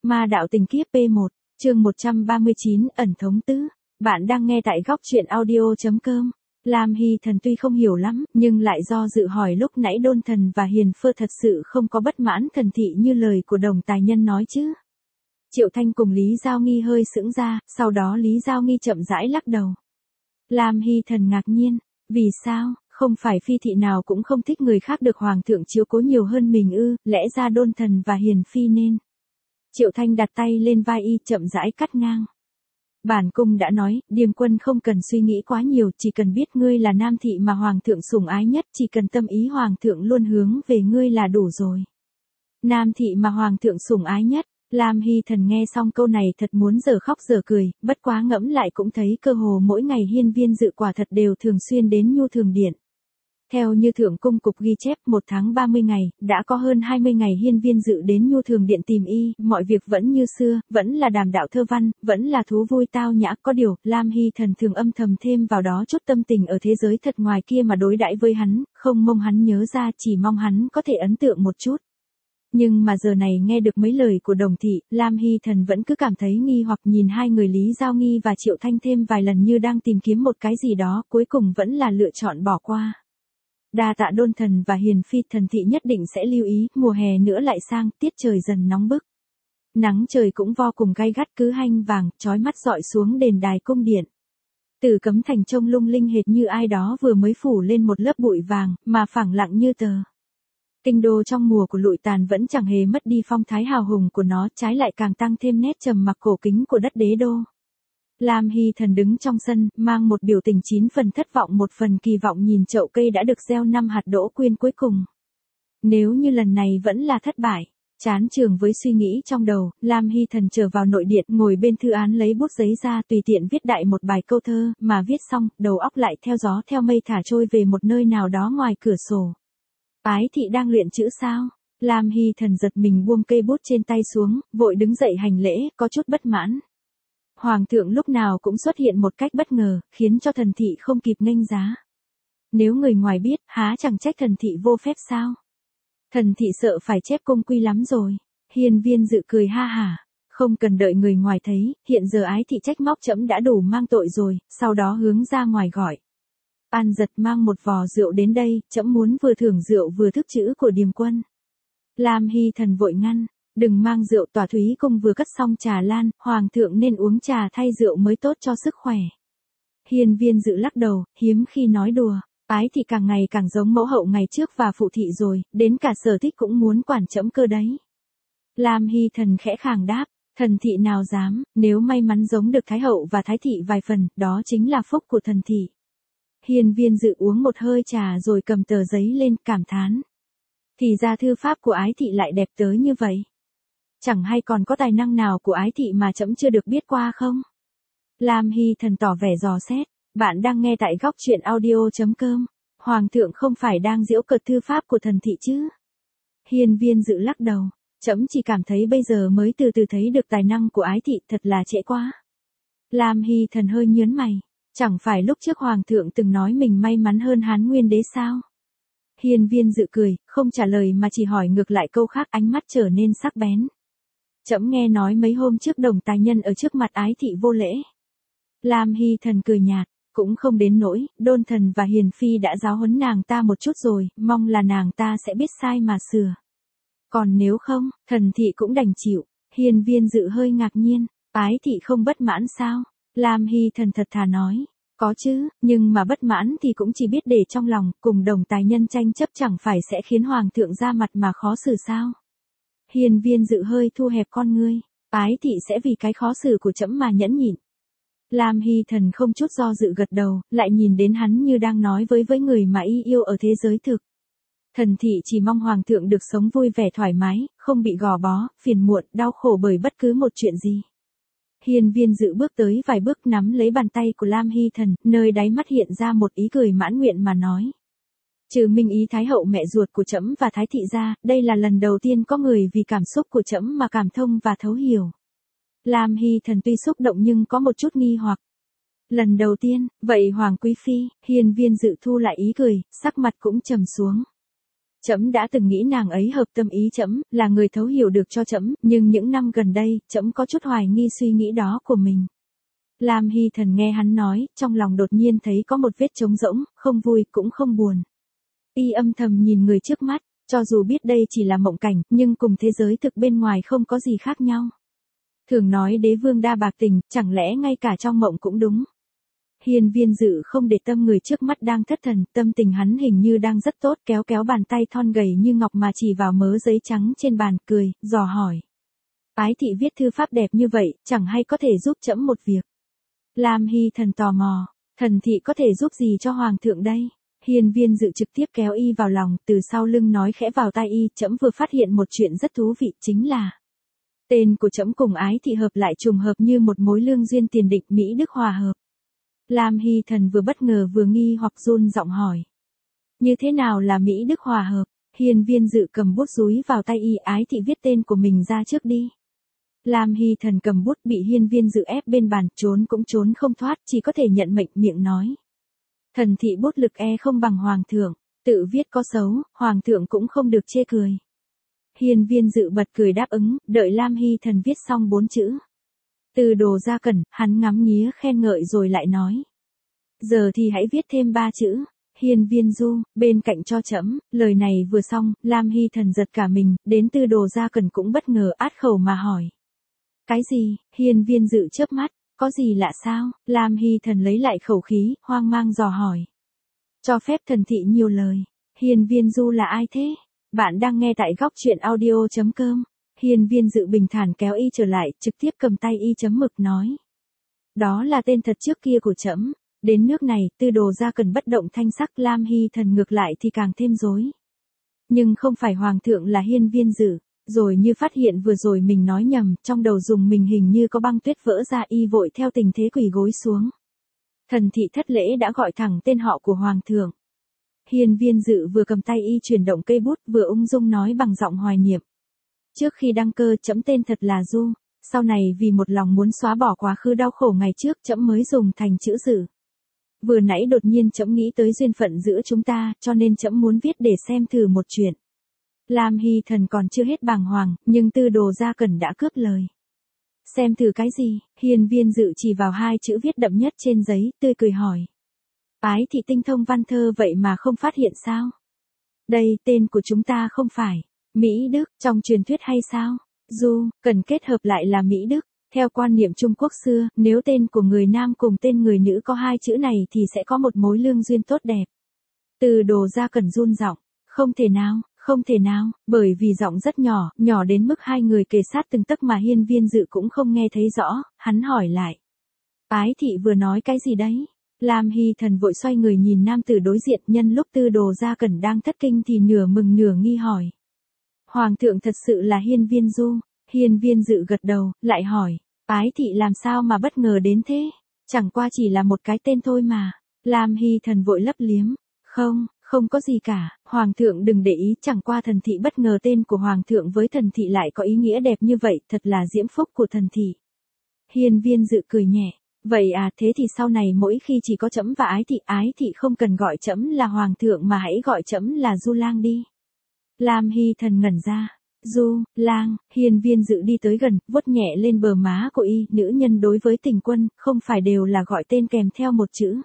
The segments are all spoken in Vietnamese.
Ma đạo tình kiếp P1, chương 139, ẩn thống tứ. Bạn đang nghe tại góc truyện audio.com. Lam Hy Thần tuy không hiểu lắm, nhưng lại do dự hỏi lúc nãy Đôn Thần và Hiền Phơ thật sự không có bất mãn thần thị như lời của đồng tài nhân nói chứ. Triệu Thanh cùng Lý Giao Nghi hơi sững ra, sau đó Lý Giao Nghi chậm rãi lắc đầu. Lam Hy Thần ngạc nhiên, vì sao, không phải phi thị nào cũng không thích người khác được hoàng thượng chiếu cố nhiều hơn mình ư, lẽ ra Đôn Thần và Hiền Phi nên. Triệu Thanh đặt tay lên vai y chậm rãi cắt ngang. Bản cung đã nói, Điềm Quân không cần suy nghĩ quá nhiều, chỉ cần biết ngươi là nam thị mà hoàng thượng sủng ái nhất, chỉ cần tâm ý hoàng thượng luôn hướng về ngươi là đủ rồi. Nam thị mà hoàng thượng sủng ái nhất. Lam Hy Thần nghe xong câu này thật muốn giờ khóc giờ cười, bất quá ngẫm lại cũng thấy cơ hồ mỗi ngày hiên viên dự quả thật đều thường xuyên đến Nhu Thường Điện. Theo như Thượng Cung Cục ghi chép, 1 tháng 30 ngày, đã có hơn 20 ngày hiên viên dự đến Nhu Thường Điện tìm y, mọi việc vẫn như xưa, vẫn là đàm đạo thơ văn, vẫn là thú vui tao nhã, có điều, Lam Hy Thần thường âm thầm thêm vào đó chút tâm tình ở thế giới thật ngoài kia mà đối đãi với hắn, không mong hắn nhớ ra, chỉ mong hắn có thể ấn tượng một chút. Nhưng mà giờ này nghe được mấy lời của đồng thị, Lam Hy Thần vẫn cứ cảm thấy nghi hoặc nhìn hai người Lý Giao Nghi và Triệu Thanh thêm vài lần như đang tìm kiếm một cái gì đó, cuối cùng vẫn là lựa chọn bỏ qua. Đa tạ Đôn Thần và Hiền Phi, thần thị nhất định sẽ lưu ý, mùa hè nữa lại sang, tiết trời dần nóng bức. Nắng trời cũng vô cùng gay gắt cứ hanh vàng, chói mắt dọi xuống đền đài cung điện. Từ Cấm Thành trông lung linh hệt như ai đó vừa mới phủ lên một lớp bụi vàng, mà phẳng lặng như tờ. Kinh đô trong mùa của lụi tàn vẫn chẳng hề mất đi phong thái hào hùng của nó, trái lại càng tăng thêm nét trầm mặc cổ kính của đất đế đô. Lam Hy Thần đứng trong sân, mang một biểu tình 9 phần thất vọng 1 phần kỳ vọng nhìn chậu cây đã được gieo 5 hạt đỗ quyên cuối cùng. Nếu như lần này vẫn là thất bại, chán chường với suy nghĩ trong đầu, Lam Hy Thần trở vào nội điện ngồi bên thư án lấy bút giấy ra tùy tiện viết đại một bài câu thơ, mà viết xong, đầu óc lại theo gió theo mây thả trôi về một nơi nào đó ngoài cửa sổ. Ái thị đang luyện chữ sao? Lam Hy Thần giật mình buông cây bút trên tay xuống, vội đứng dậy hành lễ, có chút bất mãn. Hoàng thượng lúc nào cũng xuất hiện một cách bất ngờ, khiến cho thần thị không kịp nghênh giá. Nếu người ngoài biết, há chẳng trách thần thị vô phép sao? Thần thị sợ phải chép cung quy lắm rồi. Hiên viên dự cười ha hả. Không cần đợi người ngoài thấy, hiện giờ ái thị trách móc trẫm đã đủ mang tội rồi, sau đó hướng ra ngoài gọi. An Giật mang một vò rượu đến đây, trẫm muốn vừa thưởng rượu vừa thức chữ của Điềm Quân. Lam Hy Thần vội ngăn. Đừng mang rượu, Tỏa Thúy Cung vừa cất xong trà lan, hoàng thượng nên uống trà thay rượu mới tốt cho sức khỏe. Hiên viên dự lắc đầu, hiếm khi nói đùa, ái thị càng ngày càng giống mẫu hậu ngày trước và phụ thị rồi, đến cả Sở Thích cũng muốn quản trẫm cơ đấy. Lam Hy Thần khẽ khàng đáp, thần thị nào dám, nếu may mắn giống được thái hậu và thái thị vài phần, đó chính là phúc của thần thị. Hiên viên dự uống một hơi trà rồi cầm tờ giấy lên, cảm thán. Thì ra thư pháp của ái thị lại đẹp tới như vậy. Chẳng hay còn có tài năng nào của ái thị mà trẫm chưa được biết qua không? Lam Hy Thần tỏ vẻ dò xét, bạn đang nghe tại góc truyện audio.com. Hoàng thượng không phải đang giễu cợt thư pháp của thần thị chứ? Hiên viên dự lắc đầu, trẫm chỉ cảm thấy bây giờ mới từ từ thấy được tài năng của ái thị, thật là trễ quá. Lam Hy Thần hơi nhớn mày, chẳng phải lúc trước hoàng thượng từng nói mình may mắn hơn Hán Nguyên đế sao? Hiên viên dự cười, không trả lời mà chỉ hỏi ngược lại câu khác, ánh mắt trở nên sắc bén. Trẫm nghe nói mấy hôm trước đồng tài nhân ở trước mặt ái thị vô lễ. Lam Hy Thần cười nhạt, cũng không đến nỗi, Đôn Thần và Hiền Phi đã giáo huấn nàng ta một chút rồi, mong là nàng ta sẽ biết sai mà sửa. Còn nếu không, thần thị cũng đành chịu. Hiên viên dự hơi ngạc nhiên, ái thị không bất mãn sao? Lam Hy Thần thật thà nói, có chứ, nhưng mà bất mãn thì cũng chỉ biết để trong lòng, cùng đồng tài nhân tranh chấp chẳng phải sẽ khiến hoàng thượng ra mặt mà khó xử sao? Hiên viên dự hơi thu hẹp con ngươi, ái thị sẽ vì cái khó xử của trẫm mà nhẫn nhịn. Lam Hy Thần không chút do dự gật đầu, lại nhìn đến hắn như đang nói với người mà y yêu ở thế giới thực. Thần thị chỉ mong hoàng thượng được sống vui vẻ thoải mái, không bị gò bó, phiền muộn, đau khổ bởi bất cứ một chuyện gì. Hiên viên dự bước tới vài bước nắm lấy bàn tay của Lam Hy Thần, nơi đáy mắt hiện ra một ý cười mãn nguyện mà nói. Trừ Minh Ý Thái hậu mẹ ruột của trẫm và Thái thị ra, đây là lần đầu tiên có người vì cảm xúc của trẫm mà cảm thông và thấu hiểu. Lam Hy Thần tuy xúc động nhưng có một chút nghi hoặc. Lần đầu tiên, vậy Hoàng Quý Phi, hiên viên dự thu lại ý cười, sắc mặt cũng trầm xuống. Trẫm đã từng nghĩ nàng ấy hợp tâm ý trẫm, là người thấu hiểu được cho trẫm, nhưng những năm gần đây, trẫm có chút hoài nghi suy nghĩ đó của mình. Lam Hy Thần nghe hắn nói, trong lòng đột nhiên thấy có một vết trống rỗng, không vui cũng không buồn. Y âm thầm nhìn người trước mắt, cho dù biết đây chỉ là mộng cảnh, nhưng cùng thế giới thực bên ngoài không có gì khác nhau. Thường nói đế vương đa bạc tình, chẳng lẽ ngay cả trong mộng cũng đúng. Hiên Viên Dự không để tâm người trước mắt đang thất thần, tâm tình hắn hình như đang rất tốt, kéo kéo bàn tay thon gầy như ngọc mà chỉ vào mớ giấy trắng trên bàn, cười, dò hỏi. Ái thị viết thư pháp đẹp như vậy, chẳng hay có thể giúp trẫm một việc. Lam Hy Thần tò mò, thần thị có thể giúp gì cho hoàng thượng đây? Hiên Viên Dự trực tiếp kéo y vào lòng, từ sau lưng nói khẽ vào tai y, trẫm vừa phát hiện một chuyện rất thú vị, chính là tên của trẫm cùng Ái thị hợp lại trùng hợp như một mối lương duyên tiền định, Mỹ Đức hòa hợp. Lam Hy Thần vừa bất ngờ vừa nghi hoặc run giọng hỏi. Như thế nào là Mỹ Đức hòa hợp? Hiên Viên Dự cầm bút dúi vào tay y, Ái thị viết tên của mình ra trước đi. Lam Hy Thần cầm bút bị Hiên Viên Dự ép bên bàn, trốn cũng trốn không thoát, chỉ có thể nhận mệnh, miệng nói. Thần thị bút lực không bằng hoàng thượng, tự viết có xấu, hoàng thượng cũng không được chê cười. Hiên Viên Dự bật cười đáp ứng, đợi Lam Hy Thần viết xong 4 chữ. Từ Đồ Gia Cẩn, hắn ngắm nghía khen ngợi rồi lại nói. Giờ thì hãy viết thêm 3 chữ. Hiên Viên Du, bên cạnh cho trẫm. Lời này vừa xong, Lam Hy Thần giật cả mình, đến Từ Đồ Gia Cẩn cũng bất ngờ át khẩu mà hỏi. Cái gì? Hiên Viên Dự chớp mắt, có gì lạ sao? Lam Hy Thần lấy lại khẩu khí, hoang mang dò hỏi. Cho phép thần thị nhiều lời. Hiên Viên Du là ai thế? Bạn đang nghe tại góc truyện audio.com. Hiên Viên Dự bình thản kéo y trở lại, trực tiếp cầm tay y chấm mực nói. Đó là tên thật trước kia của trẫm. Đến nước này, Tư Đồ Gia Cẩn bất động thanh sắc, Lam Hy Thần ngược lại thì càng thêm rối. Nhưng không phải hoàng thượng là Hiên Viên Dự. Rồi như phát hiện vừa rồi mình nói nhầm, trong đầu dùng mình hình như có băng tuyết vỡ ra, y vội theo tình thế quỳ gối xuống. Thần thị thất lễ đã gọi thẳng tên họ của hoàng thượng. Hiên Viên Dự vừa cầm tay y chuyển động cây bút, vừa ung dung nói bằng giọng hoài niệm. Trước khi đăng cơ trẫm tên thật là Du, sau này vì một lòng muốn xóa bỏ quá khứ đau khổ ngày trước trẫm mới dùng thành chữ Dự. Vừa nãy đột nhiên trẫm nghĩ tới duyên phận giữa chúng ta, cho nên trẫm muốn viết để xem thử một chuyện. Lam Hy Thần còn chưa hết bàng hoàng, nhưng Tư Đồ Gia Cẩn đã cướp lời. Xem thử cái gì? Hiên Viên Dự chỉ vào 2 chữ viết đậm nhất trên giấy, tươi cười hỏi. Ái thị tinh thông văn thơ vậy mà không phát hiện sao? Đây, tên của chúng ta không phải Mỹ Đức, trong truyền thuyết hay sao? Du, cần kết hợp lại là Mỹ Đức. Theo quan niệm Trung Quốc xưa, nếu tên của người nam cùng tên người nữ có 2 chữ này thì sẽ có một mối lương duyên tốt đẹp. Từ Đồ Gia Cẩn run giọng, không thể nào, không thể nào, bởi vì giọng rất nhỏ, nhỏ đến mức 2 người kề sát từng tấc mà Hiên Viên Dự cũng không nghe thấy rõ, hắn hỏi lại. Ái thị vừa nói cái gì đấy? Lam Hy Thần vội xoay người nhìn nam tử đối diện, nhân lúc Tư Đồ Gia Cẩn đang thất kinh thì nửa mừng nửa nghi hỏi. Hoàng thượng thật sự là Hiên Viên Du. Hiên Viên Dự gật đầu, lại hỏi. Ái thị làm sao mà bất ngờ đến thế? Chẳng qua chỉ là một cái tên thôi mà. Lam Hy Thần vội lấp liếm. Không có gì cả, hoàng thượng đừng để ý, chẳng qua thần thị bất ngờ tên của hoàng thượng với thần thị lại có ý nghĩa đẹp như vậy, thật là diễm phúc của thần thị. Hiên Viên Dự cười nhẹ, vậy à, thế thì sau này mỗi khi chỉ có trẫm và ái thị không cần gọi trẫm là hoàng thượng mà hãy gọi trẫm là Du Lang đi. Lam Hy Thần ngẩn ra, Du, Lang. Hiên Viên Dự đi tới gần, vuốt nhẹ lên bờ má của y, nữ nhân đối với tình quân, không phải đều là gọi tên kèm theo một chữ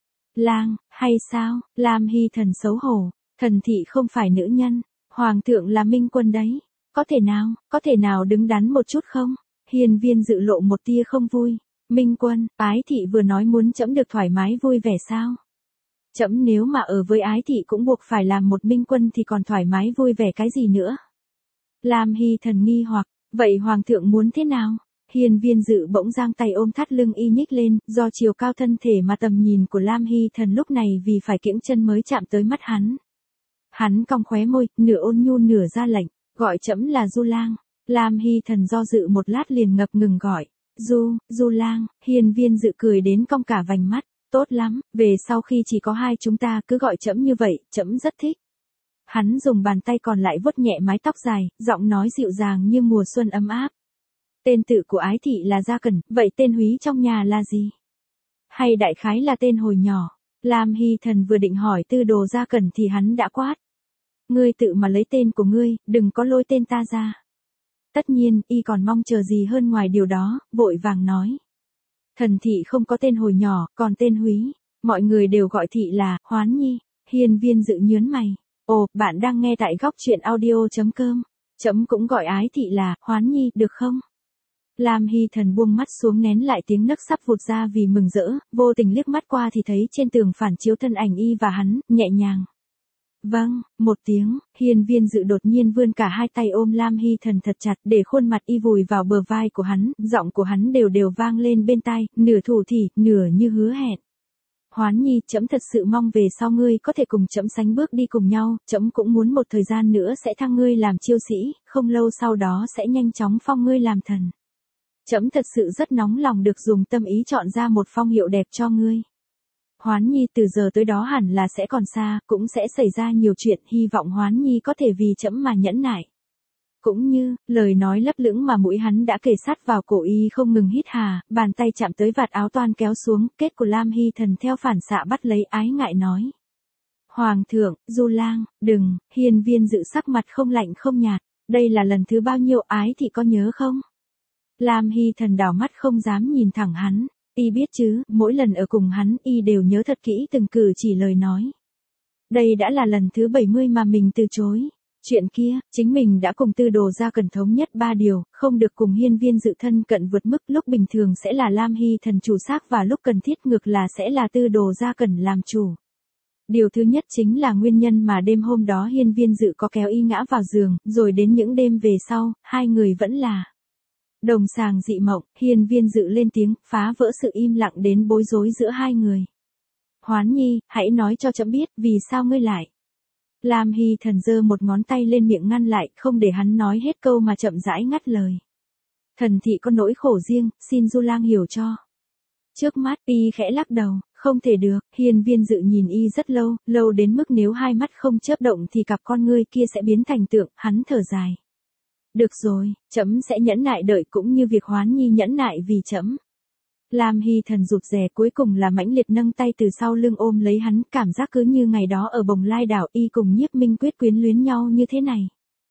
Lang, hay sao? Lam Hy Thần xấu hổ, thần thị không phải nữ nhân, hoàng thượng là minh quân đấy, có thể nào đứng đắn một chút không? Hiên Viên Dự lộ một tia không vui, minh quân, ái thị vừa nói muốn trẫm được thoải mái vui vẻ sao? Trẫm nếu mà ở với ái thị cũng buộc phải làm một minh quân thì còn thoải mái vui vẻ cái gì nữa? Lam Hy Thần nghi hoặc, vậy hoàng thượng muốn thế nào? Hiên Viên Dự bỗng giang tay ôm thắt lưng y nhích lên, do chiều cao thân thể mà tầm nhìn của Lam Hy Thần lúc này vì phải kiễng chân mới chạm tới mắt hắn. Hắn cong khóe môi, nửa ôn nhu nửa ra lệnh, gọi trẫm là Du Lang. Lam Hy Thần do dự một lát liền ngập ngừng gọi, Du Lang. Hiên Viên Dự cười đến cong cả vành mắt, tốt lắm, về sau khi chỉ có 2 chúng ta cứ gọi trẫm như vậy, trẫm rất thích. Hắn dùng bàn tay còn lại vuốt nhẹ mái tóc dài, giọng nói dịu dàng như mùa xuân ấm áp. Tên tự của ái thị là Gia Cẩn, vậy tên húy trong nhà là gì? Hay đại khái là tên hồi nhỏ? Lam Hy Thần vừa định hỏi Tư Đồ Gia Cẩn thì hắn đã quát. ngươi tự mà lấy tên của ngươi, đừng có lôi tên ta ra. Tất nhiên, y còn mong chờ gì hơn ngoài điều đó, vội vàng nói. Thần thị không có tên hồi nhỏ, còn tên Húy. Mọi người đều gọi thị là Hoán Nhi. Hiên Viên Dự nhớn mày. Ồ, bạn đang nghe tại góc truyện audio.com. Trẫm cũng gọi ái thị là Hoán Nhi, được không? Lam Hy Thần buông mắt xuống nén lại tiếng nấc sắp vụt ra vì mừng rỡ, vô tình liếc mắt qua thì thấy trên tường phản chiếu thân ảnh y và hắn, nhẹ nhàng. Vâng, một tiếng, Hiên Viên Dự đột nhiên vươn cả hai tay ôm Lam Hy Thần thật chặt để khuôn mặt y vùi vào bờ vai của hắn, giọng của hắn đều đều vang lên bên tai, nửa thủ thỉ, nửa như hứa hẹn. Hoán Nhi, trẫm thật sự mong về sau ngươi có thể cùng trẫm sánh bước đi cùng nhau, trẫm cũng muốn một thời gian nữa sẽ thăng ngươi làm chiêu sĩ, không lâu sau đó sẽ nhanh chóng phong ngươi làm thần. Trẫm thật sự rất nóng lòng được dùng tâm ý chọn ra một phong hiệu đẹp cho ngươi. Hoán Nhi, từ giờ tới đó hẳn là sẽ còn xa, cũng sẽ xảy ra nhiều chuyện, hy vọng Hoán Nhi có thể vì trẫm mà nhẫn nại. Cũng như, lời nói lấp lửng mà mũi hắn đã kề sát vào cổ y không ngừng hít hà, bàn tay chạm tới vạt áo toan kéo xuống, kết của Lam Hy Thần theo phản xạ bắt lấy, ái ngại nói. Hoàng thượng, Du Lang, đừng. Hiên Viên Dự sắc mặt không lạnh không nhạt, đây là lần thứ bao nhiêu, ái thì có nhớ không? Lam Hy Thần đảo mắt không dám nhìn thẳng hắn, y biết chứ, mỗi lần ở cùng hắn y đều nhớ thật kỹ từng cử chỉ lời nói. Đây đã là lần thứ 70 mà mình từ chối. Chuyện kia, chính mình đã cùng Tư Đồ Gia Cẩn thống nhất 3 điều, không được cùng Hiên Viên Dự thân cận vượt mức, lúc bình thường sẽ là Lam Hy Thần chủ xác và lúc cần thiết ngược là sẽ là Tư Đồ Gia Cẩn làm chủ. Điều thứ nhất chính là nguyên nhân mà đêm hôm đó Hiên Viên Dự có kéo y ngã vào giường, rồi đến những đêm về sau, hai người vẫn là đồng sàng dị mộng. Hiên Viên Dự lên tiếng, phá vỡ sự im lặng đến bối rối giữa hai người. Hoán Nhi, hãy nói cho trẫm biết, vì sao ngươi lại. Lam Hy Thần giơ một ngón tay lên miệng ngăn lại, không để hắn nói hết câu mà chậm rãi ngắt lời. Thần thị có nỗi khổ riêng, xin Du Lang hiểu cho. Trước mắt y khẽ lắc đầu, không thể được. Hiên Viên Dự nhìn y rất lâu, lâu đến mức nếu hai mắt không chớp động thì cặp con ngươi kia sẽ biến thành tượng, hắn thở dài. Được rồi, trẫm sẽ nhẫn nại đợi, cũng như việc Hoán Nhi nhẫn nại vì trẫm. Lam Hy Thần rụt rè, cuối cùng là mãnh liệt nâng tay từ sau lưng ôm lấy hắn, cảm giác cứ như ngày đó ở Bồng Lai đảo y cùng Nhiếp Minh Quyết quyến luyến nhau như thế này.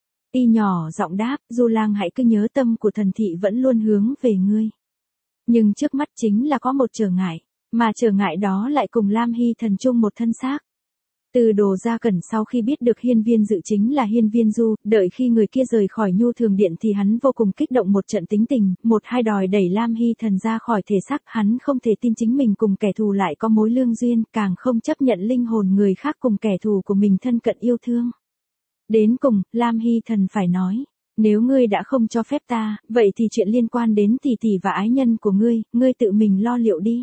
Y nhỏ giọng đáp, Du Lang hãy cứ nhớ tâm của thần thị vẫn luôn hướng về ngươi. Nhưng trước mắt chính là có một trở ngại, mà trở ngại đó lại cùng Lam Hy Thần chung một thân xác. Từ Đồ Gia Cẩn sau khi biết được Hiên Viên Dự chính là Hiên Viên Du, đợi khi người kia rời khỏi Nhu Thường Điện thì hắn vô cùng kích động, một trận tính tình, một hai đòi đẩy Lam Hy Thần ra khỏi thể xác, hắn không thể tin chính mình cùng kẻ thù lại có mối lương duyên, càng không chấp nhận linh hồn người khác cùng kẻ thù của mình thân cận yêu thương. Đến cùng, Lam Hy Thần phải nói, nếu ngươi đã không cho phép ta, vậy thì chuyện liên quan đến tỷ tỷ và ái nhân của ngươi tự mình lo liệu đi.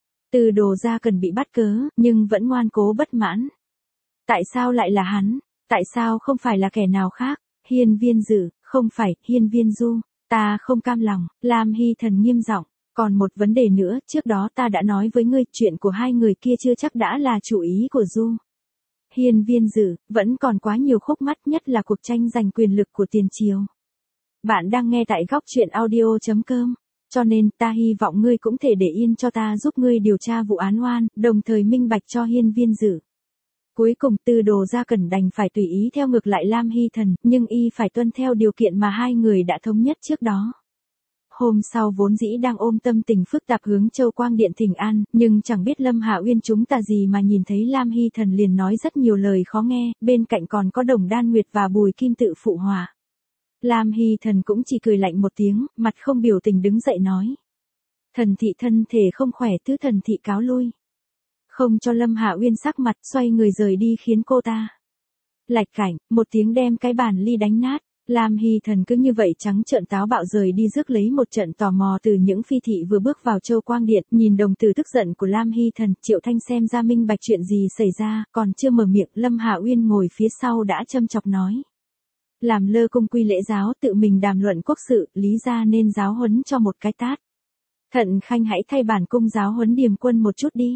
Từ Đồ Gia Cẩn bị bắt cớ, nhưng vẫn ngoan cố bất mãn. Tại sao lại là hắn? Tại sao không phải là kẻ nào khác? Hiên Viên Dự, không phải, Hiên Viên Du. Ta không cam lòng. Lam Hy Thần nghiêm giọng. Còn một vấn đề nữa, trước đó ta đã nói với ngươi, chuyện của hai người kia chưa chắc đã là chủ ý của Du. Hiên Viên Dự, vẫn còn quá nhiều khúc mắc, nhất là cuộc tranh giành quyền lực của tiền triều. Bạn đang nghe tại góc truyện audio.com. Cho nên, ta hy vọng ngươi cũng thể để yên cho ta giúp ngươi điều tra vụ án oan, đồng thời minh bạch cho Hiên Viên Dự. Cuối cùng Tư Đồ Gia Cẩn đành phải tùy ý theo ngược lại Lam Hy Thần, nhưng y phải tuân theo điều kiện mà hai người đã thống nhất trước đó. Hôm sau vốn dĩ đang ôm tâm tình phức tạp hướng Châu Quang Điện thỉnh an, nhưng chẳng biết Lâm Hạ Uyên chúng ta gì mà nhìn thấy Lam Hy Thần liền nói rất nhiều lời khó nghe, bên cạnh còn có Đồng Đan Nguyệt và Bùi Kim Tự phụ họa. Lam Hy Thần cũng chỉ cười lạnh một tiếng, mặt không biểu tình đứng dậy nói. Thần thị thân thể không khỏe, thứ thần thị cáo lui. Không cho Lâm Hạ Uyên sắc mặt, xoay người rời đi khiến cô ta lạch cảnh, một tiếng đem cái bàn ly đánh nát. Lam Hy Thần cứ như vậy trắng trợn táo bạo rời đi, rước lấy một trận tò mò từ những phi thị vừa bước vào Châu Quang Điện, nhìn đồng tử tức giận của Lam Hy Thần. Triệu Thanh xem ra minh bạch chuyện gì xảy ra, còn chưa mở miệng, Lâm Hạ Uyên ngồi phía sau đã châm chọc nói. Làm lơ cung quy lễ giáo, tự mình đàm luận quốc sự, lý ra nên giáo huấn cho một cái tát. Thận Khanh hãy thay bản cung giáo huấn Điềm Quân một chút đi.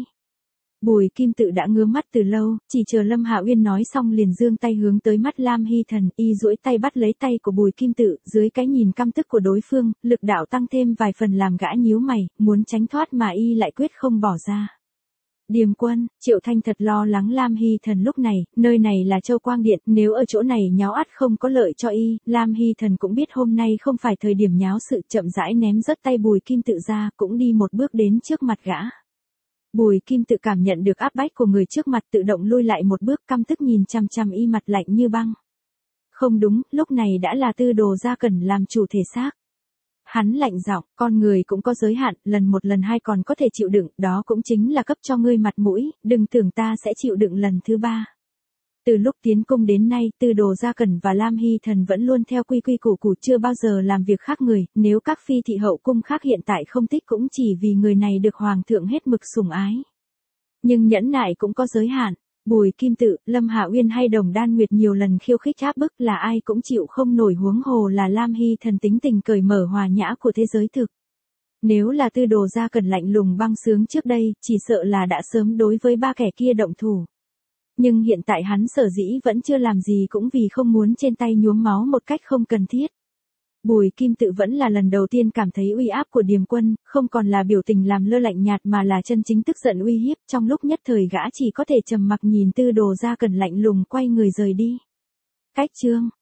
Bùi Kim Tự đã ngứa mắt từ lâu, chỉ chờ Lâm Hạ Uyên nói xong liền giương tay hướng tới mắt Lam Hy Thần, y duỗi tay bắt lấy tay của Bùi Kim Tự, dưới cái nhìn căm tức của đối phương, lực đạo tăng thêm vài phần làm gã nhíu mày, muốn tránh thoát mà y lại quyết không bỏ ra. Điềm Quân, Triệu Thanh thật lo lắng Lam Hy Thần lúc này, nơi này là Châu Quang Điện, nếu ở chỗ này nháo ắt không có lợi cho y, Lam Hy Thần cũng biết hôm nay không phải thời điểm nháo sự, chậm rãi ném rớt tay Bùi Kim Tự ra, cũng đi một bước đến trước mặt gã. Bùi Kim Tự cảm nhận được áp bách của người trước mặt, tự động lui lại một bước, căm tức nhìn chằm chằm y, mặt lạnh như băng. Không đúng, lúc này đã là Tư Đồ Gia Cẩn làm chủ thể xác. Hắn lạnh giọng, con người cũng có giới hạn, lần một lần hai còn có thể chịu đựng, đó cũng chính là cấp cho ngươi mặt mũi, đừng tưởng ta sẽ chịu đựng lần thứ ba. Từ lúc tiến cung đến nay, Tư Đồ Gia Cẩn và Lam Hy Thần vẫn luôn theo quy quy củ củ, chưa bao giờ làm việc khác người, nếu các phi thị hậu cung khác hiện tại không thích cũng chỉ vì người này được hoàng thượng hết mực sủng ái. Nhưng nhẫn nại cũng có giới hạn. Bùi Kim Tự, Lâm Hạ Uyên hay Đồng Đan Nguyệt nhiều lần khiêu khích áp bức là ai cũng chịu không nổi, huống hồ là Lam Hy Thần tính tình cởi mở hòa nhã của thế giới thực. Nếu là Tư Đồ Gia Cẩn lạnh lùng băng sướng trước đây, chỉ sợ là đã sớm đối với ba kẻ kia động thủ. Nhưng hiện tại hắn sở dĩ vẫn chưa làm gì cũng vì không muốn trên tay nhuốm máu một cách không cần thiết. Bùi Kim Tự vẫn là lần đầu tiên cảm thấy uy áp của Điềm Quân, không còn là biểu tình làm lơ lạnh nhạt mà là chân chính tức giận uy hiếp, trong lúc nhất thời gã chỉ có thể trầm mặc nhìn Tư Đồ Gia Cẩn lạnh lùng quay người rời đi. Cách chương